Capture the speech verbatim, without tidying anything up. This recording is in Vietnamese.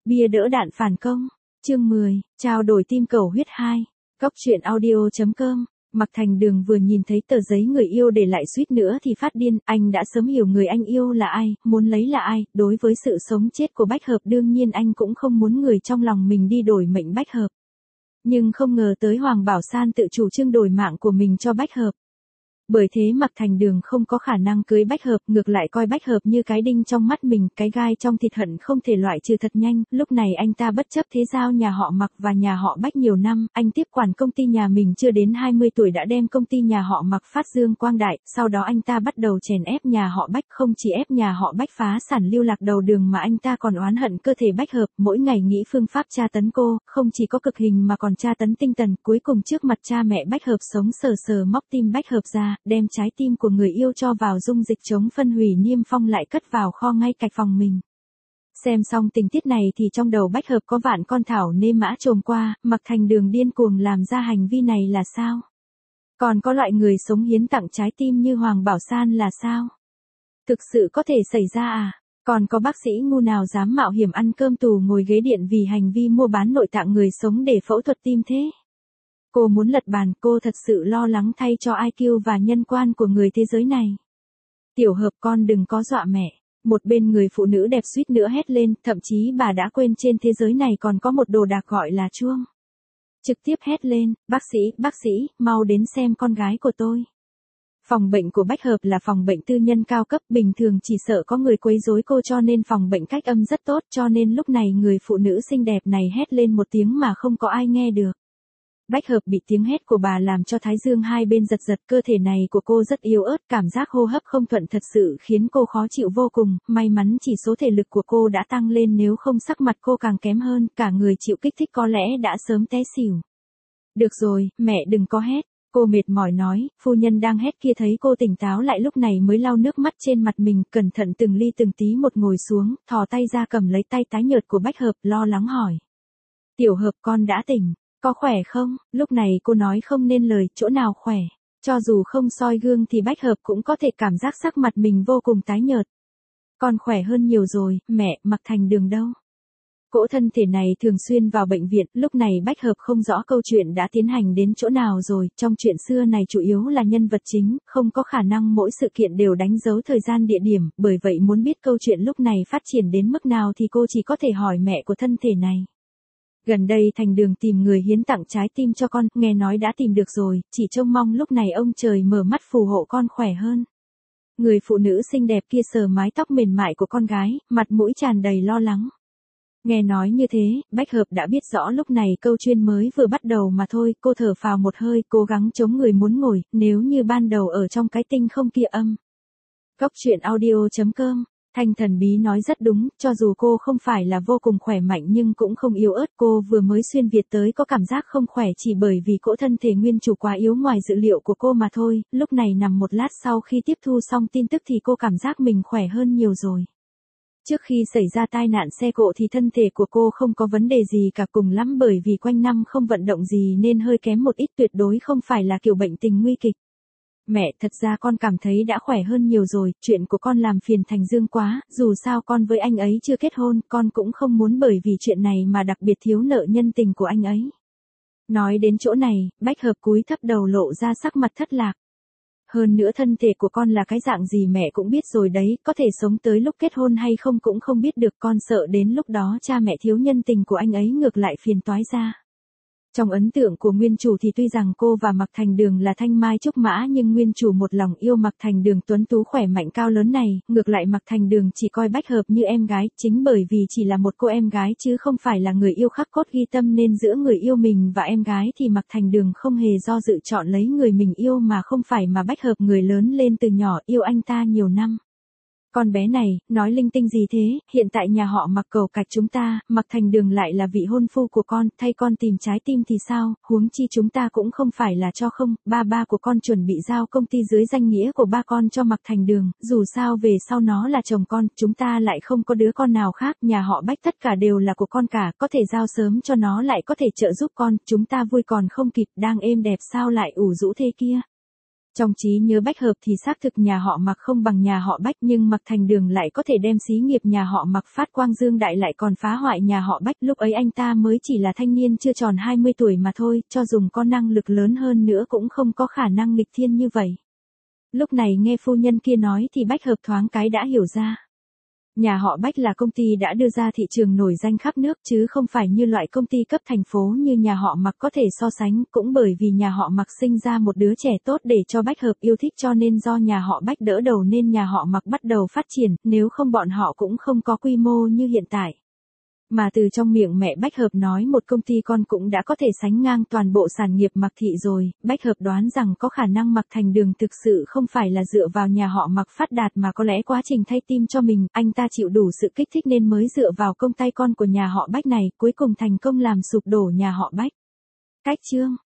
Bia đỡ đạn phản công. Chương mười, trao đổi tim cầu huyết hai. Góc truyện audio.com. Mạc Thành Đường vừa nhìn thấy tờ giấy người yêu để lại suýt nữa thì phát điên, anh đã sớm hiểu người anh yêu là ai, muốn lấy là ai, đối với sự sống chết của Bách Hợp đương nhiên anh cũng không muốn người trong lòng mình đi đổi mệnh Bách Hợp. Nhưng không ngờ tới Hoàng Bảo San tự chủ trương đổi mạng của mình cho Bách Hợp. Bởi thế Mạc Thành Đường không có khả năng cưới Bách Hợp, ngược lại coi Bách Hợp như cái đinh trong mắt mình, cái gai trong thịt hận không thể loại trừ thật nhanh. Lúc này anh ta bất chấp thế giao nhà họ Mạc và nhà họ Bách nhiều năm, anh tiếp quản công ty nhà mình chưa đến hai mươi tuổi đã đem công ty nhà họ Mạc phát dương quang đại, sau đó anh ta bắt đầu chèn ép nhà họ Bách, không chỉ ép nhà họ Bách phá sản lưu lạc đầu đường mà anh ta còn oán hận cơ thể Bách Hợp, mỗi ngày nghĩ phương pháp tra tấn cô, không chỉ có cực hình mà còn tra tấn tinh thần, cuối cùng trước mặt cha mẹ Bách Hợp sống sờ sờ móc tim Bách Hợp ra, đem trái tim của người yêu cho vào dung dịch chống phân hủy niêm phong lại cất vào kho ngay cạnh phòng mình. Xem xong tình tiết này thì trong đầu Bách Hợp có vạn con thảo nê mã trồm qua, Mạc Thành Đường điên cuồng làm ra hành vi này là sao? Còn có loại người sống hiến tặng trái tim như Hoàng Bảo San là sao? Thực sự có thể xảy ra à? Còn có bác sĩ ngu nào dám mạo hiểm ăn cơm tù ngồi ghế điện vì hành vi mua bán nội tạng người sống để phẫu thuật tim thế? Cô muốn lật bàn, cô thật sự lo lắng thay cho i kiu và nhân quan của người thế giới này. Tiểu Hợp con đừng có dọa mẹ. Một bên người phụ nữ đẹp suýt nữa hét lên, thậm chí bà đã quên trên thế giới này còn có một đồ đạc gọi là chuông. Trực tiếp hét lên, bác sĩ, bác sĩ, mau đến xem con gái của tôi. Phòng bệnh của Bách Hợp là phòng bệnh tư nhân cao cấp, bình thường chỉ sợ có người quấy rối cô cho nên phòng bệnh cách âm rất tốt, cho nên lúc này người phụ nữ xinh đẹp này hét lên một tiếng mà không có ai nghe được. Bách Hợp bị tiếng hét của bà làm cho thái dương hai bên giật giật, cơ thể này của cô rất yếu ớt, cảm giác hô hấp không thuận thật sự khiến cô khó chịu vô cùng, may mắn chỉ số thể lực của cô đã tăng lên nếu không sắc mặt cô càng kém hơn, cả người chịu kích thích có lẽ đã sớm té xỉu. Được rồi, mẹ đừng có hét, cô mệt mỏi nói, phu nhân đang hét kia thấy cô tỉnh táo lại lúc này mới lau nước mắt trên mặt mình, cẩn thận từng ly từng tí một ngồi xuống, thò tay ra cầm lấy tay tái nhợt của Bách Hợp, lo lắng hỏi. Tiểu Hợp con đã tỉnh. Có khỏe không? Lúc này cô nói không nên lời, chỗ nào khỏe. Cho dù không soi gương thì Bách Hợp cũng có thể cảm giác sắc mặt mình vô cùng tái nhợt. Con khỏe hơn nhiều rồi, mẹ, Mạc Thành Đường đâu? Cỗ thân thể này thường xuyên vào bệnh viện, lúc này Bách Hợp không rõ câu chuyện đã tiến hành đến chỗ nào rồi, trong chuyện xưa này chủ yếu là nhân vật chính, không có khả năng mỗi sự kiện đều đánh dấu thời gian địa điểm, bởi vậy muốn biết câu chuyện lúc này phát triển đến mức nào thì cô chỉ có thể hỏi mẹ của thân thể này. Gần đây Thành Đường tìm người hiến tặng trái tim cho con, nghe nói đã tìm được rồi, chỉ trông mong lúc này ông trời mở mắt phù hộ con khỏe hơn. Người phụ nữ xinh đẹp kia sờ mái tóc mềm mại của con gái, mặt mũi tràn đầy lo lắng. Nghe nói như thế, Bách Hợp đã biết rõ lúc này câu chuyện mới vừa bắt đầu mà thôi, cô thở phào một hơi, cố gắng chống người muốn ngồi, nếu như ban đầu ở trong cái tinh không kia âm. Góc truyện audio.com. Thanh Thần Bí nói rất đúng, cho dù cô không phải là vô cùng khỏe mạnh nhưng cũng không yếu ớt, cô vừa mới xuyên Việt tới có cảm giác không khỏe chỉ bởi vì cỗ thân thể nguyên chủ quá yếu ngoài dự liệu của cô mà thôi, lúc này nằm một lát sau khi tiếp thu xong tin tức thì cô cảm giác mình khỏe hơn nhiều rồi. Trước khi xảy ra tai nạn xe cộ thì thân thể của cô không có vấn đề gì cả, cùng lắm bởi vì quanh năm không vận động gì nên hơi kém một ít, tuyệt đối không phải là kiểu bệnh tình nguy kịch. Mẹ, thật ra con cảm thấy đã khỏe hơn nhiều rồi, chuyện của con làm phiền Thành Dương quá, dù sao con với anh ấy chưa kết hôn, con cũng không muốn bởi vì chuyện này mà đặc biệt thiếu nợ nhân tình của anh ấy. Nói đến chỗ này, Bách Hợp cúi thấp đầu lộ ra sắc mặt thất lạc. Hơn nữa thân thể của con là cái dạng gì mẹ cũng biết rồi đấy, có thể sống tới lúc kết hôn hay không cũng không biết được, con sợ đến lúc đó cha mẹ thiếu nhân tình của anh ấy ngược lại phiền toái ra. Trong ấn tượng của nguyên chủ thì tuy rằng cô và Mạc Thành Đường là thanh mai trúc mã nhưng nguyên chủ một lòng yêu Mạc Thành Đường tuấn tú khỏe mạnh cao lớn này, ngược lại Mạc Thành Đường chỉ coi Bách Hợp như em gái, chính bởi vì chỉ là một cô em gái chứ không phải là người yêu khắc cốt ghi tâm nên giữa người yêu mình và em gái thì Mạc Thành Đường không hề do dự chọn lấy người mình yêu mà không phải mà Bách Hợp người lớn lên từ nhỏ yêu anh ta nhiều năm. Con bé này, nói linh tinh gì thế, hiện tại nhà họ Mạc cầu cạch chúng ta, Mạc Thành Đường lại là vị hôn phu của con, thay con tìm trái tim thì sao, huống chi chúng ta cũng không phải là cho không, ba ba của con chuẩn bị giao công ty dưới danh nghĩa của ba con cho Mạc Thành Đường, dù sao về sau nó là chồng con, chúng ta lại không có đứa con nào khác, nhà họ Bách tất cả đều là của con cả, có thể giao sớm cho nó lại có thể trợ giúp con, chúng ta vui còn không kịp, đang êm đẹp sao lại ủ rũ thế kia. Trong trí nhớ Bách Hợp thì xác thực nhà họ Mạc không bằng nhà họ Bách, nhưng Mạc Thành Đường lại có thể đem xí nghiệp nhà họ Mạc phát quang dương đại, lại còn phá hoại nhà họ Bách. Lúc ấy anh ta mới chỉ là thanh niên chưa tròn hai mươi tuổi mà thôi, cho dùng có năng lực lớn hơn nữa cũng không có khả năng nghịch thiên như vậy. Lúc này nghe phu nhân kia nói thì Bách Hợp thoáng cái đã hiểu ra. Nhà họ Bách là công ty đã đưa ra thị trường nổi danh khắp nước, chứ không phải như loại công ty cấp thành phố như nhà họ Mạc có thể so sánh. Cũng bởi vì nhà họ Mạc sinh ra một đứa trẻ tốt để cho Bách Hợp yêu thích, cho nên do nhà họ Bách đỡ đầu nên nhà họ Mạc bắt đầu phát triển, nếu không bọn họ cũng không có quy mô như hiện tại. Mà từ trong miệng mẹ Bách Hợp nói một công ty con cũng đã có thể sánh ngang toàn bộ sản nghiệp Mạc thị rồi, Bách Hợp đoán rằng có khả năng Mạc Thành Đường thực sự không phải là dựa vào nhà họ Mạc phát đạt, mà có lẽ quá trình thay tim cho mình, anh ta chịu đủ sự kích thích nên mới dựa vào công tay con của nhà họ Bách này, cuối cùng thành công làm sụp đổ nhà họ Bách. Cách chương